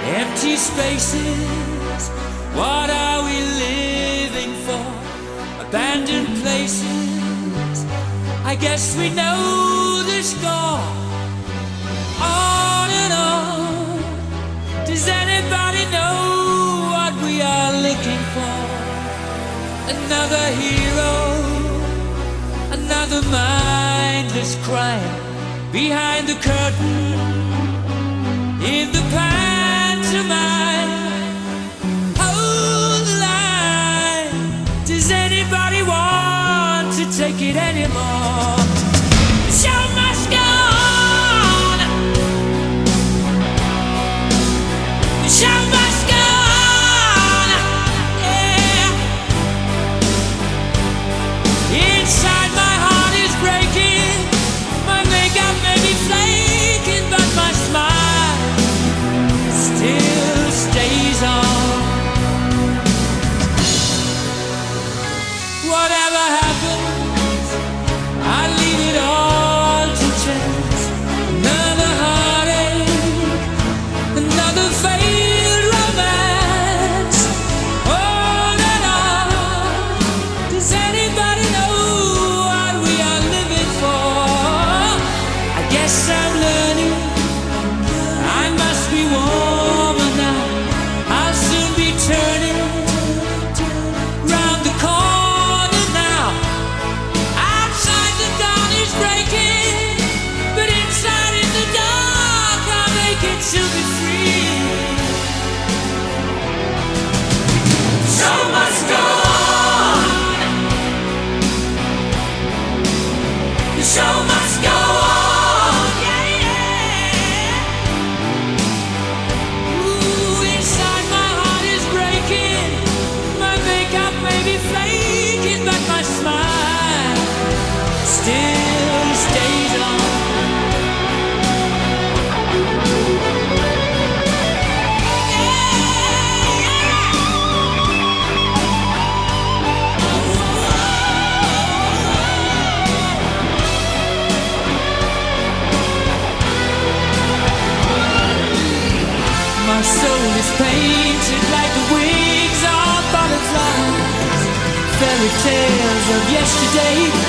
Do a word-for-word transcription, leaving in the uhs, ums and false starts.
Empty spaces, what are we living for? Abandoned places, I guess we know the score. On and on, does anybody know what we are looking for? Another hero, another mindless crime behind the curtain, in the pantomime. Hold the line, does anybody want to take it anymore? The show must go on. The show must go on. Yeah. Inside my heart is breaking, my makeup may be flaking, but my smile still stays on. Whatever happens, I leave it all to chance. Another heartache, another failed romance. On and on, does anybody know what we are living for? I guess I'm learning, I must be warmer now. I'll soon be turning round the corner now. Outside the dawn is breaking, but inside in the dark I'll make it to be free. Show must go on. The show must go on. Yeah, yeah. Ooh, inside my heart is breaking, my makeup may be flaking, but my smile still stays on. My soul is painted like the wings of butterflies, fairy tales of yesterday.